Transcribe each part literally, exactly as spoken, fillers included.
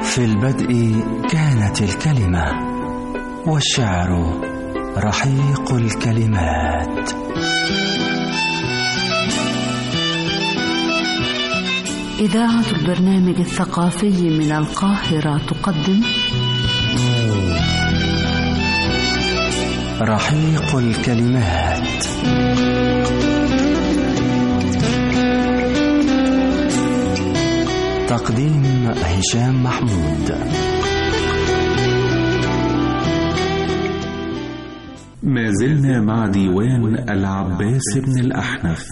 في البدء كانت الكلمة، والشعر رحيق الكلمات. إذاعة البرنامج الثقافي من القاهرة تقدم رحيق الكلمات. تقديم هشام محمود. ما زلنا مع ديوان العباس بن الأحنف.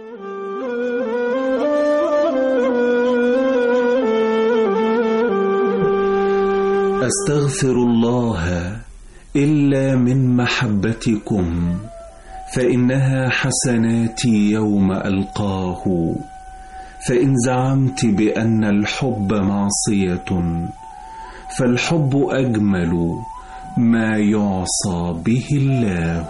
أستغفر الله إلا من محبتكم، فإنها حسناتي يوم ألقاه. فإن زعمت بأن الحب معصية، فالحب أجمل ما يعصى به الله.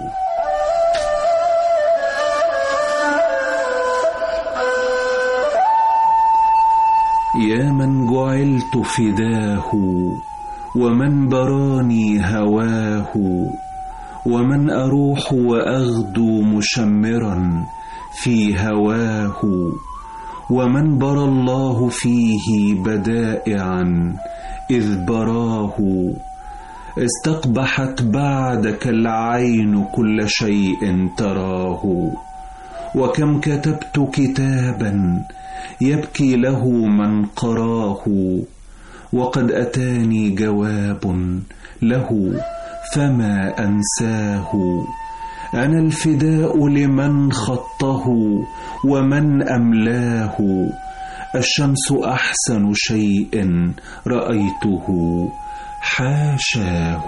يا من جعلت فداه، ومن براني هواه، ومن أروح وأغدو مشمرا في هواه، ومن برى الله فيه بدائعا إذ براه. استقبحت بعدك العين كل شيء تراه، وكم كتبت كتابا يبكي له من قراه، وقد أتاني جواب له فما أنساه. أنا الفداء لمن خطه ومن أملاه، الشمس أحسن شيء رأيته حاشاه.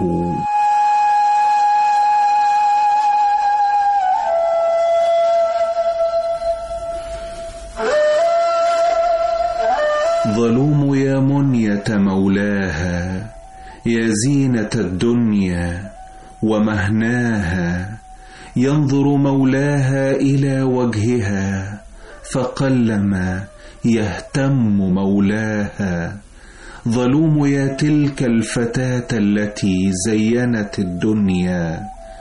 ظلوم يا منية مولاها، يا زينة الدنيا ومهناها، ينظر مولاها إلى وجهها فقلما يهتم مولاها. ظلوم يا تلك الفتاة التي زينت الدنيا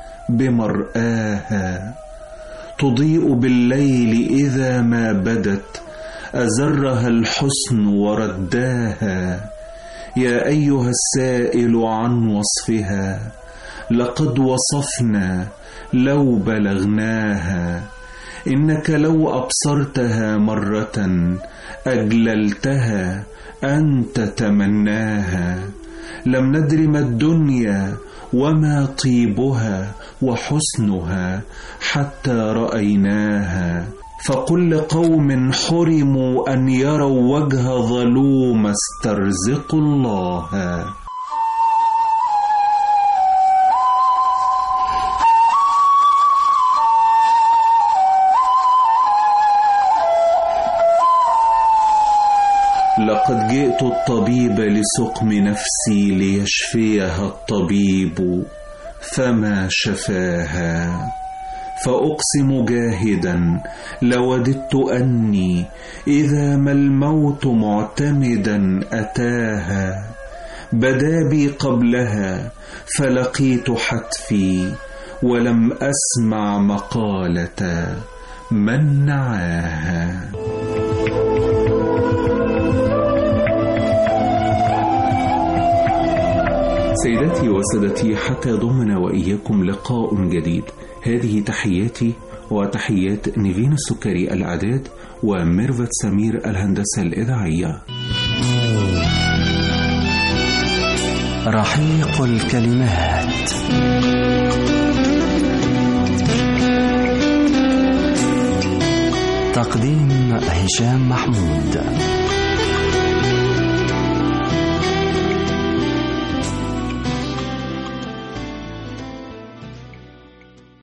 بمرآها، تضيء بالليل إذا ما بدت، أزرها الحسن ورداها. يا أيها السائل عن وصفها، لقد وصفنا لو بلغناها. إنك لو أبصرتها مرة أجللتها أن تتمناها. لم ندر ما الدنيا وما طيبها وحسنها حتى رأيناها. فقل لقوم حرموا أن يروا وجه ظلوم استرزقوا الله. لقد جئت الطبيب لسقم نفسي ليشفيها الطبيب فما شفاها. فأقسم جاهدا لوددت أني إذا ما الموت معتمدا أتاها، بدا بي قبلها فلقيت حتفي ولم أسمع مقالة من نعاها. سيداتي وسادتي، حتى ضمنا وإياكم لقاء جديد. هذه تحياتي وتحيات نيفين السكري الإعداد وميرفت سمير الهندسة الإذاعية. رحيق الكلمات. تقديم هشام محمود.